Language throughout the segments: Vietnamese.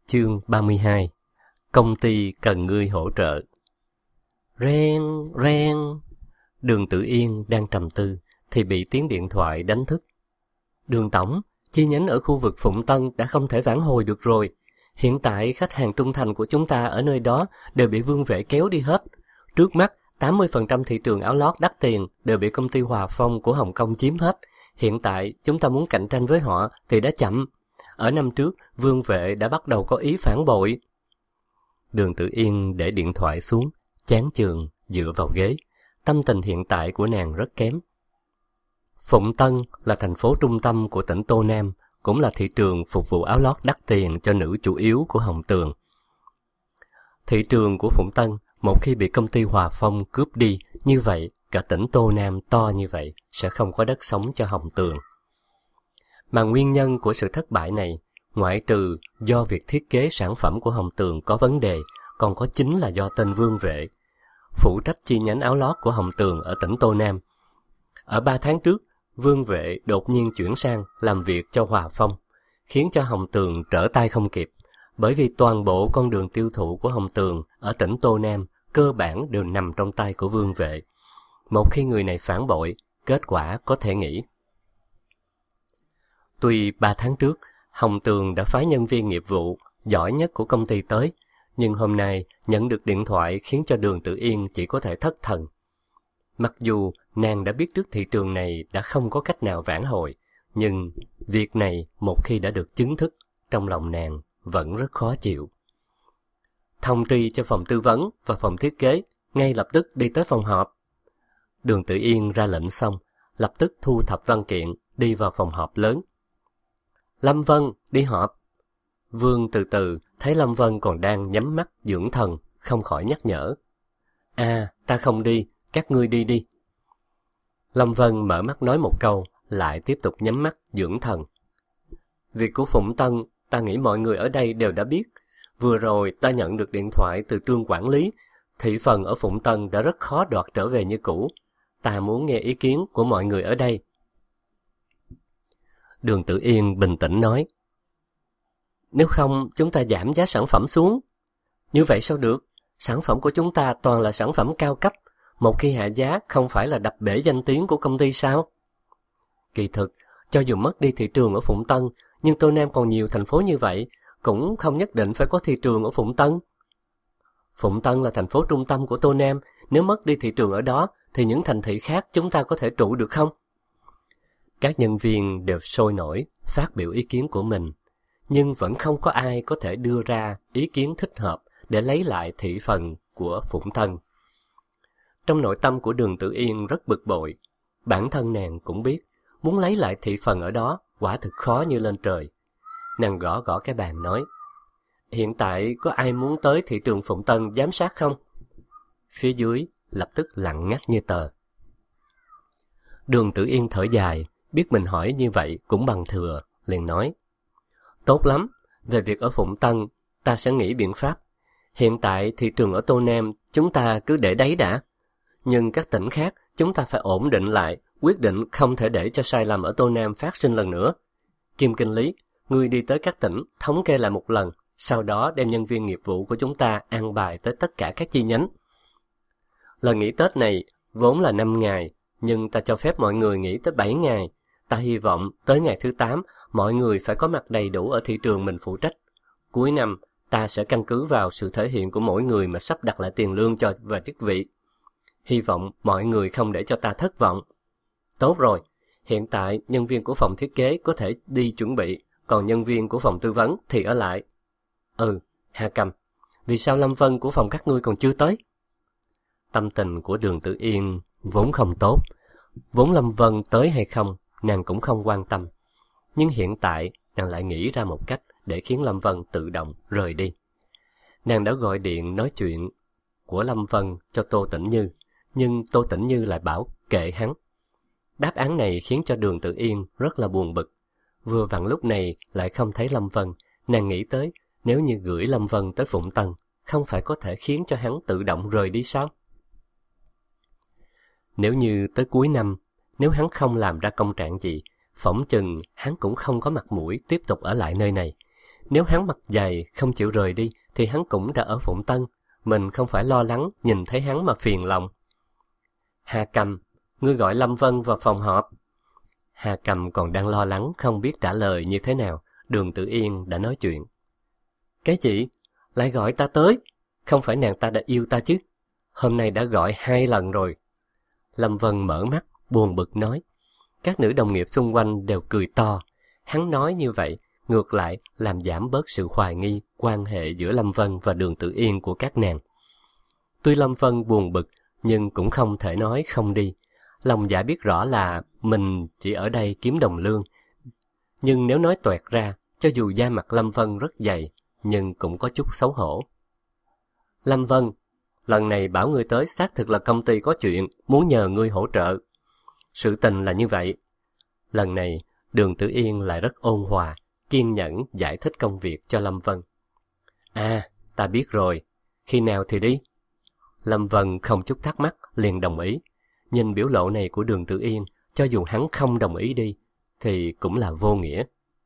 Chương 32. Công ty cần ngươi hỗ trợ. Reng, reng. Đường Tử Yên đang trầm tư thì bị tiếng điện thoại đánh thức. Đường tổng, chi nhánh ở khu vực Phụng Tân đã không thể vãn hồi được rồi. Hiện tại khách hàng trung thành của chúng ta ở nơi đó đều bị Vương Vệ kéo đi hết. Trước mắt 80% thị trường áo lót đắt tiền đều bị công ty Hòa Phong của Hồng Kông chiếm hết. Hiện tại chúng ta muốn cạnh tranh với họ thì đã chậm. Ở năm trước, Vương Vệ đã bắt đầu có ý phản bội. Đường Tử Yên để điện thoại xuống, chán chường, dựa vào ghế. Tâm tình hiện tại của nàng rất kém. Phụng Tân là thành phố trung tâm của tỉnh Tô Nam, cũng là thị trường phục vụ áo lót đắt tiền cho nữ chủ yếu của Hồng Tường. Thị trường của Phụng Tân, một khi bị công ty Hòa Phong cướp đi, như vậy cả tỉnh Tô Nam to như vậy sẽ không có đất sống cho Hồng Tường. Mà nguyên nhân của sự thất bại này, ngoại trừ do việc thiết kế sản phẩm của Hồng Tường có vấn đề, còn có chính là do tên Vương Vệ, phụ trách chi nhánh áo lót của Hồng Tường ở tỉnh Tô Nam. Ở 3 tháng trước, Vương Vệ đột nhiên chuyển sang làm việc cho Hòa Phong, khiến cho Hồng Tường trở tay không kịp, bởi vì toàn bộ con đường tiêu thụ của Hồng Tường ở tỉnh Tô Nam cơ bản đều nằm trong tay của Vương Vệ. Một khi người này phản bội, kết quả có thể nghĩ. Tuy 3 tháng trước, Hồng Tường đã phái nhân viên nghiệp vụ giỏi nhất của công ty tới, nhưng hôm nay nhận được điện thoại khiến cho Đường Tử Yên chỉ có thể thất thần. Mặc dù nàng đã biết trước thị trường này đã không có cách nào vãn hồi, nhưng việc này một khi đã được chứng thức, trong lòng nàng vẫn rất khó chịu. Thông tri cho phòng tư vấn và phòng thiết kế, ngay lập tức đi tới phòng họp. Đường Tử Yên ra lệnh xong, lập tức thu thập văn kiện, đi vào phòng họp lớn. Lâm Vân, đi họp. Vương từ từ thấy Lâm Vân còn đang nhắm mắt dưỡng thần, không khỏi nhắc nhở. Ta không đi, các ngươi đi đi. Lâm Vân mở mắt nói một câu, lại tiếp tục nhắm mắt dưỡng thần. Việc của Phụng Tân, ta nghĩ mọi người ở đây đều đã biết. Vừa rồi ta nhận được điện thoại từ Trương quản lý, thị phần ở Phụng Tân đã rất khó đoạt trở về như cũ. Ta muốn nghe ý kiến của mọi người ở đây. Đường Tử Yên bình tĩnh nói. Nếu không, chúng ta giảm giá sản phẩm xuống. Như vậy sao được? Sản phẩm của chúng ta toàn là sản phẩm cao cấp. Một khi hạ giá không phải là đập bể danh tiếng của công ty sao? Kỳ thực, cho dù mất đi thị trường ở Phụng Tân, nhưng Tô Nam còn nhiều thành phố như vậy, cũng không nhất định phải có thị trường ở Phụng Tân. Phụng Tân là thành phố trung tâm của Tô Nam, nếu mất đi thị trường ở đó, thì những thành thị khác chúng ta có thể trụ được không? Các nhân viên đều sôi nổi, phát biểu ý kiến của mình, nhưng vẫn không có ai có thể đưa ra ý kiến thích hợp để lấy lại thị phần của Phụng Tân. Trong nội tâm của Đường Tử Yên rất bực bội, bản thân nàng cũng biết, muốn lấy lại thị phần ở đó quả thực khó như lên trời. Nàng gõ gõ cái bàn nói, hiện tại có ai muốn tới thị trường Phụng Tân giám sát không? Phía dưới lập tức lặng ngắt như tờ. Đường Tử Yên thở dài, biết mình hỏi như vậy cũng bằng thừa, liền nói, tốt lắm, về việc ở Phụng Tân, ta sẽ nghĩ biện pháp. Hiện tại thị trường ở Tô Nam chúng ta cứ để đấy đã. Nhưng các tỉnh khác chúng ta phải ổn định lại, quyết định không thể để cho sai lầm ở Tô Nam phát sinh lần nữa. Kim Kinh Lý, ngươi đi tới các tỉnh, thống kê lại một lần, sau đó đem nhân viên nghiệp vụ của chúng ta an bài tới tất cả các chi nhánh. Lần nghỉ Tết này vốn là 5 ngày, nhưng ta cho phép mọi người nghỉ tới 7 ngày. Ta hy vọng tới ngày thứ 8, mọi người phải có mặt đầy đủ ở thị trường mình phụ trách. Cuối năm, ta sẽ căn cứ vào sự thể hiện của mỗi người mà sắp đặt lại tiền lương cho và chức vị. Hy vọng mọi người không để cho ta thất vọng. Tốt rồi, hiện tại nhân viên của phòng thiết kế có thể đi chuẩn bị, còn nhân viên của phòng tư vấn thì ở lại. Hà Cầm, vì sao Lâm Vân của phòng các ngươi còn chưa tới? Tâm tình của Đường Tử Yên vốn không tốt, vốn Lâm Vân tới hay không, nàng cũng không quan tâm. Nhưng hiện tại, nàng lại nghĩ ra một cách để khiến Lâm Vân tự động rời đi. Nàng đã gọi điện nói chuyện của Lâm Vân cho Tô Tĩnh Như, nhưng Tô Tĩnh Như lại bảo kệ hắn. Đáp án này khiến cho Đường Tử Yên rất là buồn bực. Vừa vặn lúc này lại không thấy Lâm Vân, nàng nghĩ tới nếu như gửi Lâm Vân tới Phụng Tân, không phải có thể khiến cho hắn tự động rời đi sao? Nếu như tới cuối năm, nếu hắn không làm ra công trạng gì, phỏng chừng hắn cũng không có mặt mũi tiếp tục ở lại nơi này. Nếu hắn mặt dày không chịu rời đi thì hắn cũng đã ở Phụng Tân, mình không phải lo lắng nhìn thấy hắn mà phiền lòng. Hà Cầm, ngươi gọi Lâm Vân vào phòng họp. Hà Cầm còn đang lo lắng không biết trả lời như thế nào, Đường Tử Yên đã nói chuyện. Cái gì? Lại gọi ta tới? Không phải nàng ta đã yêu ta chứ? Hôm nay đã gọi 2 lần rồi. Lâm Vân mở mắt, buồn bực nói. Các nữ đồng nghiệp xung quanh đều cười to. Hắn nói như vậy, ngược lại làm giảm bớt sự hoài nghi quan hệ giữa Lâm Vân và Đường Tử Yên của các nàng. Tuy Lâm Vân buồn bực, nhưng cũng không thể nói không đi. Lòng dạ biết rõ là mình chỉ ở đây kiếm đồng lương. Nhưng nếu nói toẹt ra, cho dù da mặt Lâm Vân rất dày, nhưng cũng có chút xấu hổ. Lâm Vân, lần này bảo ngươi tới xác thực là công ty có chuyện, muốn nhờ ngươi hỗ trợ. Sự tình là như vậy. Lần này, Đường Tử Yên lại rất ôn hòa, kiên nhẫn giải thích công việc cho Lâm Vân. À, ta biết rồi. Khi nào thì đi? Lâm Vân không chút thắc mắc, liền đồng ý. Nhìn biểu lộ này của Đường Tử Yên, cho dù hắn không đồng ý đi, thì cũng là vô nghĩa.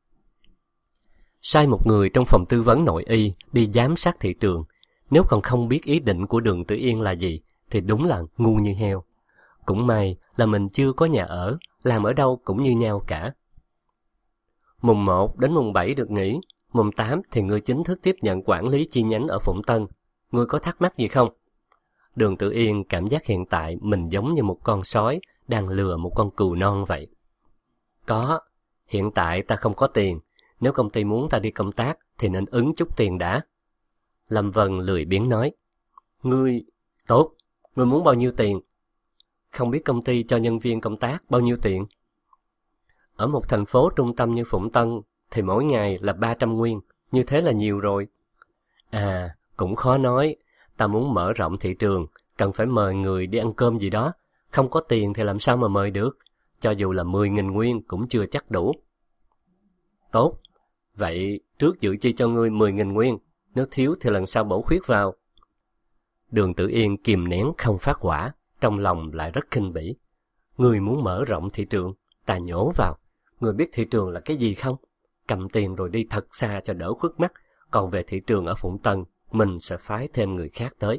Sai một người trong phòng tư vấn nội y đi giám sát thị trường, nếu còn không biết ý định của Đường Tử Yên là gì, thì đúng là ngu như heo. Cũng may là mình chưa có nhà ở, làm ở đâu cũng như nhau cả. Mùng 1 đến mùng 7 được nghỉ, mùng 8 thì ngươi chính thức tiếp nhận quản lý chi nhánh ở Phụng Tân. Ngươi có thắc mắc gì không? Đường Tử Yên cảm giác hiện tại mình giống như một con sói đang lừa một con cừu non vậy. Có, hiện tại ta không có tiền. Nếu công ty muốn ta đi công tác thì nên ứng chút tiền đã. Lâm Vân lười biếng nói. Ngươi, tốt, ngươi muốn bao nhiêu tiền? Không biết công ty cho nhân viên công tác bao nhiêu tiền? Ở một thành phố trung tâm như Phụng Tân thì mỗi ngày là 300 nguyên, như thế là nhiều rồi. À, cũng khó nói, ta muốn mở rộng thị trường, cần phải mời người đi ăn cơm gì đó, không có tiền thì làm sao mà mời được, cho dù là 10.000 nguyên cũng chưa chắc đủ. Tốt, vậy trước dự chi cho ngươi 10.000 nguyên, nếu thiếu thì lần sau bổ khuyết vào. Đường Tử Yên kìm nén không phát hỏa, trong lòng lại rất khinh bỉ. Ngươi muốn mở rộng thị trường, ta nhổ vào. Ngươi biết thị trường là cái gì không? Cầm tiền rồi đi thật xa cho đỡ khuất mắt, còn về thị trường ở Phụng Tân, mình sẽ phái thêm người khác tới.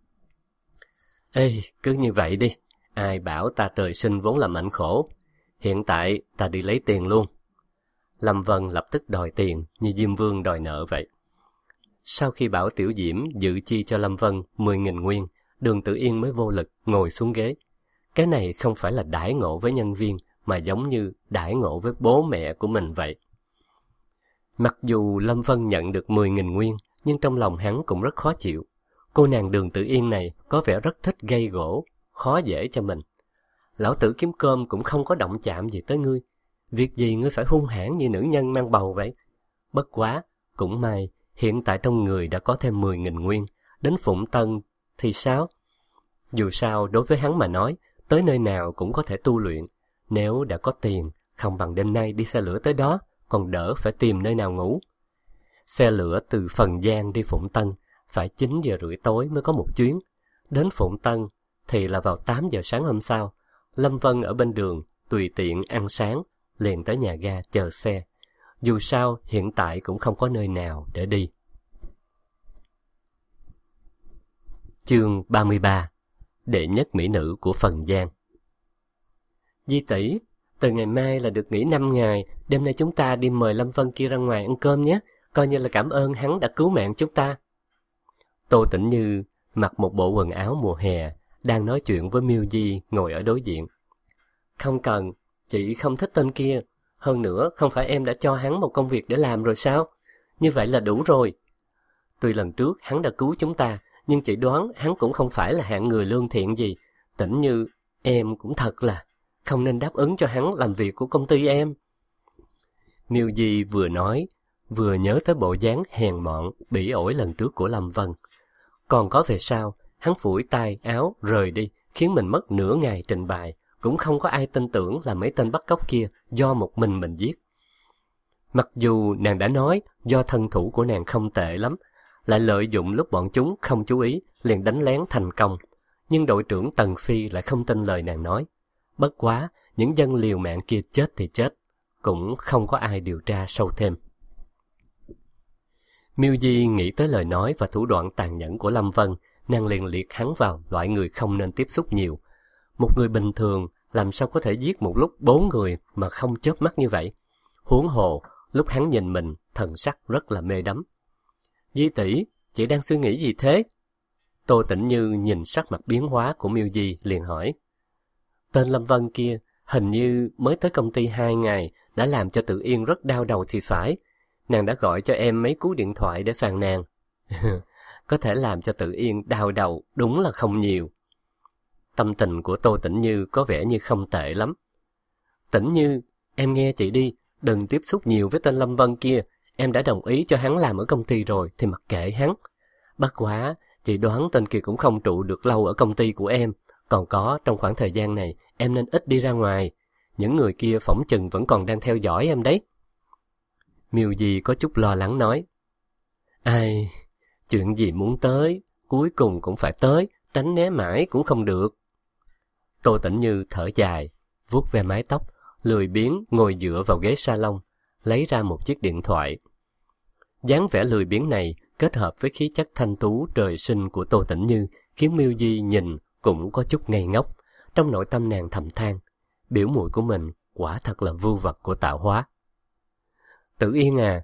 Ê, cứ như vậy đi, ai bảo ta trời sinh vốn là mệnh khổ. Hiện tại ta đi lấy tiền luôn. Lâm Vân lập tức đòi tiền như Diêm Vương đòi nợ vậy. Sau khi bảo Tiểu Diễm dự chi cho Lâm Vân 10.000 nguyên, Đường Tử Yên mới vô lực ngồi xuống ghế. Cái này không phải là đãi ngộ với nhân viên, mà giống như đãi ngộ với bố mẹ của mình vậy. Mặc dù Lâm Vân nhận được 10.000 nguyên, nhưng trong lòng hắn cũng rất khó chịu. Cô nàng Đường Tử Yên này có vẻ rất thích gây gổ, khó dễ cho mình. Lão tử kiếm cơm cũng không có động chạm gì tới ngươi. Việc gì ngươi phải hung hãn như nữ nhân mang bầu vậy? Bất quá, cũng may, hiện tại trong người đã có thêm 10.000 nguyên, đến Phụng Tân thì sao? Dù sao, đối với hắn mà nói, tới nơi nào cũng có thể tu luyện. Nếu đã có tiền, không bằng đêm nay đi xe lửa tới đó, còn đỡ phải tìm nơi nào ngủ. Xe lửa từ Phần Giang đi Phụng Tân, phải 9 giờ rưỡi tối mới có một chuyến. Đến Phụng Tân thì là vào 8 giờ sáng hôm sau. Lâm Vân ở bên đường, tùy tiện ăn sáng, liền tới nhà ga chờ xe. Dù sao, hiện tại cũng không có nơi nào để đi. Chương 33. Đệ nhất mỹ nữ của Phần Giang. Di tỷ, từ ngày mai là được nghỉ 5 ngày, đêm nay chúng ta đi mời Lâm Vân kia ra ngoài ăn cơm nhé, coi như là cảm ơn hắn đã cứu mạng chúng ta. Tô Tĩnh Như mặc một bộ quần áo mùa hè, đang nói chuyện với Miêu Di ngồi ở đối diện. Không cần, chị không thích tên kia. Hơn nữa, không phải em đã cho hắn một công việc để làm rồi sao? Như vậy là đủ rồi. Tuy lần trước hắn đã cứu chúng ta, nhưng chị đoán hắn cũng không phải là hạng người lương thiện gì. Tĩnh Như, em cũng thật là không nên đáp ứng cho hắn làm việc của công ty em. Miêu Di vừa nói, vừa nhớ tới bộ dáng hèn mọn, bỉ ổi lần trước của Lâm Vân. Còn có về sau, hắn phủi tay áo rời đi, khiến mình mất nửa ngày trình bày. Cũng không có ai tin tưởng là mấy tên bắt cóc kia do một mình giết. Mặc dù nàng đã nói do thân thủ của nàng không tệ lắm, lại lợi dụng lúc bọn chúng không chú ý, liền đánh lén thành công. Nhưng đội trưởng Tần Phi lại không tin lời nàng nói. Bất quá, những dân liều mạng kia chết thì chết, cũng không có ai điều tra sâu thêm. Miêu Di nghĩ tới lời nói và thủ đoạn tàn nhẫn của Lâm Vân, nàng liền liệt hắn vào loại người không nên tiếp xúc nhiều. Một người bình thường làm sao có thể giết một lúc 4 người mà không chớp mắt như vậy? Huống hồ, lúc hắn nhìn mình, thần sắc rất là mê đắm. Di tỷ, chị đang suy nghĩ gì thế? Tô Tĩnh Như nhìn sắc mặt biến hóa của Miêu Di liền hỏi. Tên Lâm Vân kia hình như mới tới công ty 2 ngày đã làm cho Tự Yên rất đau đầu thì phải. Nàng đã gọi cho em mấy cú điện thoại để phàn nàn. Có thể làm cho Tự Yên đau đầu đúng là không nhiều. Tâm tình của Tô Tĩnh Như có vẻ như không tệ lắm. Tĩnh Như, em nghe chị đi, đừng tiếp xúc nhiều với tên Lâm Vân kia. Em đã đồng ý cho hắn làm ở công ty rồi thì mặc kệ hắn. Bất quá, chị đoán tên kia cũng không trụ được lâu ở công ty của em. Còn có, trong khoảng thời gian này, em nên ít đi ra ngoài. Những người kia phỏng chừng vẫn còn đang theo dõi em đấy. Miêu Di có chút lo lắng nói. Ai, chuyện gì muốn tới, cuối cùng cũng phải tới, tránh né mãi cũng không được. Tô Tĩnh Như thở dài, vuốt ve mái tóc, lười biếng ngồi dựa vào ghế salon, lấy ra một chiếc điện thoại. Dáng vẻ lười biếng này kết hợp với khí chất thanh tú trời sinh của Tô Tĩnh Như khiến Miêu Di nhìn cũng có chút ngây ngốc. Trong nội tâm nàng thầm than, biểu muội của mình quả thật là vưu vật của tạo hóa. Tự Yên à?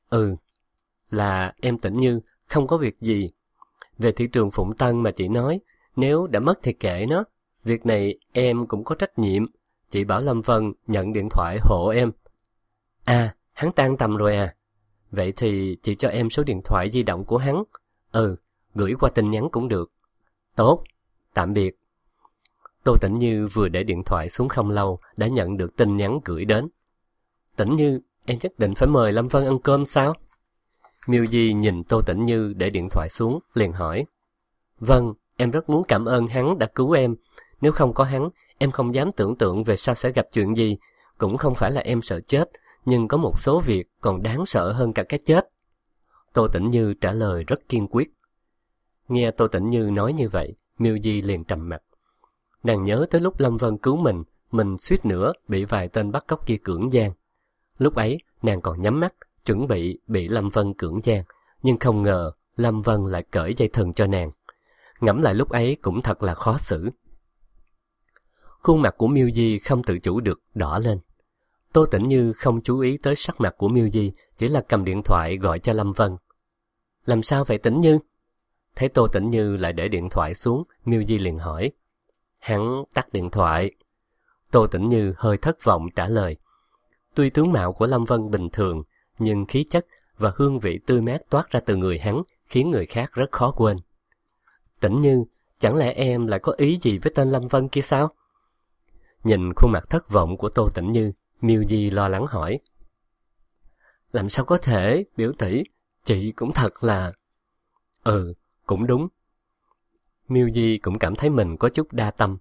Là em Tĩnh Như, không có việc gì. Về thị trường Phụng Tân mà chị nói, nếu đã mất thì kệ nó. Việc này em cũng có trách nhiệm. Chị bảo Lâm Vân nhận điện thoại hộ em. À, hắn tan tầm rồi à? Vậy thì chị cho em số điện thoại di động của hắn. Gửi qua tin nhắn cũng được. Tốt, tạm biệt. Tô Tĩnh Như vừa để điện thoại xuống không lâu đã nhận được tin nhắn gửi đến. Tĩnh Như, em nhất định phải mời Lâm Vân ăn cơm sao? Miêu Di nhìn Tô Tĩnh Như để điện thoại xuống, liền hỏi. Vâng, em rất muốn cảm ơn hắn đã cứu em. Nếu không có hắn, em không dám tưởng tượng về sau sẽ gặp chuyện gì. Cũng không phải là em sợ chết, nhưng có một số việc còn đáng sợ hơn cả cái chết. Tô Tĩnh Như trả lời rất kiên quyết. Nghe Tô Tĩnh Như nói như vậy, Miêu Di liền trầm mặt. Nàng nhớ tới lúc Lâm Vân cứu mình suýt nữa bị vài tên bắt cóc kia cưỡng gian. Lúc ấy, nàng còn nhắm mắt, chuẩn bị Lâm Vân cưỡng gian, nhưng không ngờ Lâm Vân lại cởi dây thừng cho nàng. Ngẫm lại lúc ấy cũng thật là khó xử. Khuôn mặt của Miêu Di không tự chủ được đỏ lên. Tô Tĩnh Như không chú ý tới sắc mặt của Miêu Di, chỉ là cầm điện thoại gọi cho Lâm Vân. Làm sao vậy Tĩnh Như? Thấy Tô Tĩnh Như lại để điện thoại xuống, Miêu Di liền hỏi. Hắn tắt điện thoại. Tô Tĩnh Như hơi thất vọng trả lời. Tuy tướng mạo của Lâm Vân bình thường, nhưng khí chất và hương vị tươi mát toát ra từ người hắn khiến người khác rất khó quên. Tĩnh Như, chẳng lẽ em lại có ý gì với tên Lâm Vân kia sao? Nhìn khuôn mặt thất vọng của Tô Tĩnh Như, Miêu Di lo lắng hỏi. Làm sao có thể, biểu tỷ, chị cũng thật là... Cũng đúng. Miêu Di cũng cảm thấy mình có chút đa tâm.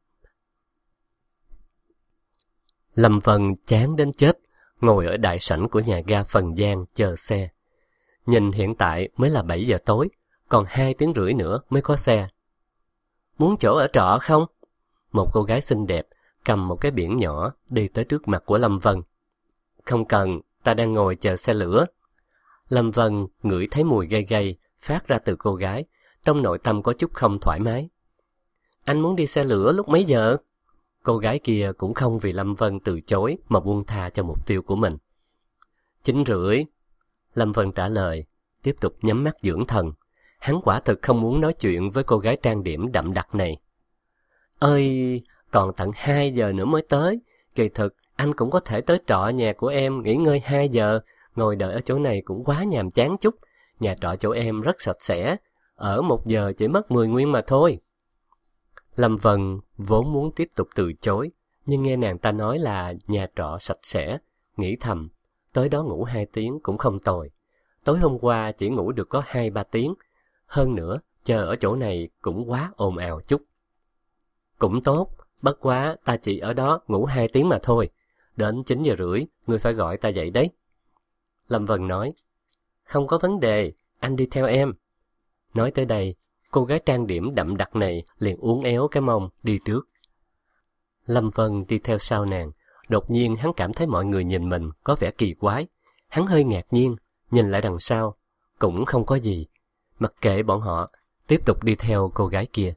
Lâm Vân chán đến chết, ngồi ở đại sảnh của nhà ga Phần Giang chờ xe. Nhìn hiện tại mới là 7 giờ tối, còn 2 tiếng rưỡi nữa mới có xe. Muốn chỗ ở trọ không? Một cô gái xinh đẹp cầm một cái biển nhỏ đi tới trước mặt của Lâm Vân. Không cần, ta đang ngồi chờ xe lửa. Lâm Vân ngửi thấy mùi gay gay phát ra từ cô gái, trong nội tâm có chút không thoải mái. Anh muốn đi xe lửa lúc mấy giờ? Cô gái kia cũng không vì Lâm Vân từ chối mà buông tha cho mục tiêu của mình. 9 rưỡi. Lâm Vân trả lời, tiếp tục nhắm mắt dưỡng thần. Hắn quả thực không muốn nói chuyện với cô gái trang điểm đậm đặc này. Ơi, còn tận 2 giờ nữa mới tới. Kỳ thực, anh cũng có thể tới trọ nhà của em nghỉ ngơi 2 giờ. Ngồi đợi ở chỗ này cũng quá nhàm chán chút. Nhà trọ chỗ em rất sạch sẽ. Ở 1 giờ chỉ mất 10 nguyên mà thôi. Lâm Vân vốn muốn tiếp tục từ chối, nhưng nghe nàng ta nói là nhà trọ sạch sẽ, nghĩ thầm, tới đó ngủ 2 tiếng cũng không tồi. Tối hôm qua chỉ ngủ được có 2-3 tiếng, hơn nữa chờ ở chỗ này cũng quá ồn ào chút. Cũng tốt, bất quá ta chỉ ở đó ngủ 2 tiếng mà thôi, đến 9 giờ rưỡi ngươi phải gọi ta dậy đấy. Lâm Vân nói, không có vấn đề, anh đi theo em. Nói tới đây, cô gái trang điểm đậm đặc này liền uốn éo cái mông đi trước. Lâm Vân đi theo sau nàng, đột nhiên hắn cảm thấy mọi người nhìn mình có vẻ kỳ quái. Hắn hơi ngạc nhiên, nhìn lại đằng sau, cũng không có gì. Mặc kệ bọn họ, tiếp tục đi theo cô gái kia.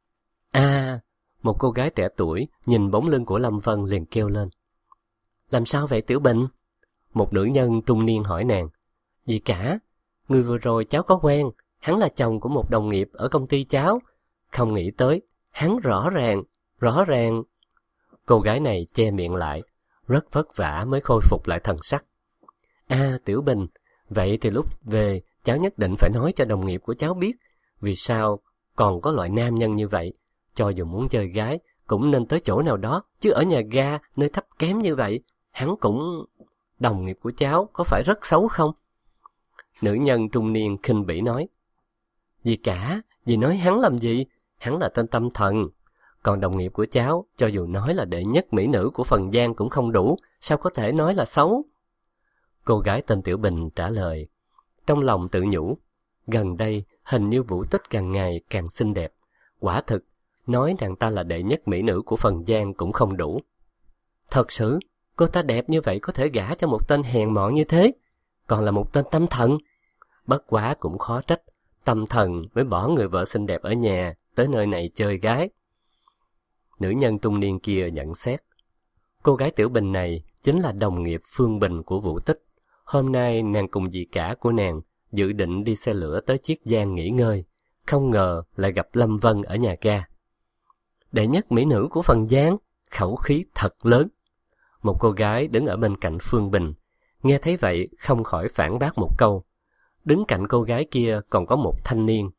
Một cô gái trẻ tuổi nhìn bóng lưng của Lâm Vân liền kêu lên. Làm sao vậy Tiểu Bình? Một nữ nhân trung niên hỏi nàng. Gì cả, người vừa rồi cháu có quen, hắn là chồng của một đồng nghiệp ở công ty cháu. Không nghĩ tới, hắn rõ ràng. Cô gái này che miệng lại, rất vất vả mới khôi phục lại thần sắc. Tiểu Bình, vậy thì lúc về cháu nhất định phải nói cho đồng nghiệp của cháu biết, vì sao còn có loại nam nhân như vậy. Cho dù muốn chơi gái, cũng nên tới chỗ nào đó, chứ ở nhà ga, nơi thấp kém như vậy, hắn cũng... Đồng nghiệp của cháu có phải rất xấu không? Nữ nhân trung niên khinh bỉ nói. Gì cả, dì nói hắn làm gì? Hắn là tên tâm thần. Còn đồng nghiệp của cháu, cho dù nói là đệ nhất mỹ nữ của Phần Giang cũng không đủ, sao có thể nói là xấu? Cô gái tên Tiểu Bình trả lời. Trong lòng tự nhủ, gần đây hình như Vũ Tích càng ngày càng xinh đẹp. Quả thực, nói nàng ta là đệ nhất mỹ nữ của Phần Giang cũng không đủ. Thật sự, cô ta đẹp như vậy có thể gả cho một tên hèn mọn như thế, còn là một tên tâm thần. Bất quá cũng khó trách, tâm thần mới bỏ người vợ xinh đẹp ở nhà, tới nơi này chơi gái. Nữ nhân trung niên kia nhận xét. Cô gái Tiểu Bình này chính là đồng nghiệp Phương Bình của Vũ Tích. Hôm nay nàng cùng dì cả của nàng dự định đi xe lửa tới Chiết Giang nghỉ ngơi, không ngờ lại gặp Lâm Vân ở nhà ga. Đệ nhất mỹ nữ của Phần Giang, khẩu khí thật lớn. Một cô gái đứng ở bên cạnh Phương Bình, nghe thấy vậy không khỏi phản bác một câu. Đứng cạnh cô gái kia còn có một thanh niên.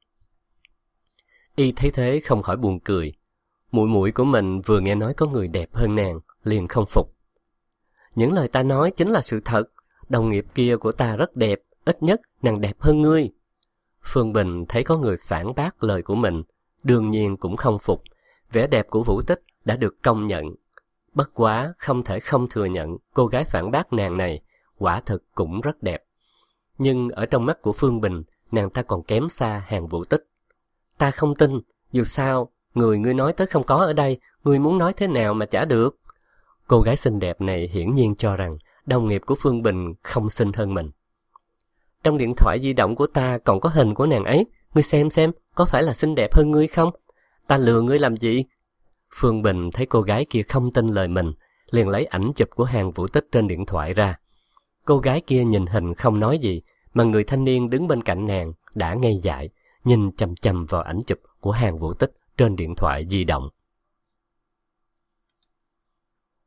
Y thấy thế không khỏi buồn cười. Muội muội của mình vừa nghe nói có người đẹp hơn nàng, liền không phục. Những lời ta nói chính là sự thật, đồng nghiệp kia của ta rất đẹp, ít nhất nàng đẹp hơn ngươi. Phương Bình thấy có người phản bác lời của mình, đương nhiên cũng không phục. Vẻ đẹp của Vũ Tích đã được công nhận. Bất quá không thể không thừa nhận cô gái phản bác nàng này quả thực cũng rất đẹp. Nhưng ở trong mắt của Phương Bình, nàng ta còn kém xa hàng Vũ Tích. Ta không tin, dù sao, người ngươi nói tới không có ở đây, ngươi muốn nói thế nào mà chả được. Cô gái xinh đẹp này hiển nhiên cho rằng đồng nghiệp của Phương Bình không xinh hơn mình. Trong điện thoại di động của ta còn có hình của nàng ấy, ngươi xem có phải là xinh đẹp hơn ngươi không? Ta lừa ngươi làm gì? Phương Bình thấy cô gái kia không tin lời mình, liền lấy ảnh chụp của hàng Vũ Tích trên điện thoại ra. Cô gái kia nhìn hình không nói gì, mà người thanh niên đứng bên cạnh nàng đã ngây dại, nhìn chằm chằm vào ảnh chụp của hàng Vũ Tích trên điện thoại di động.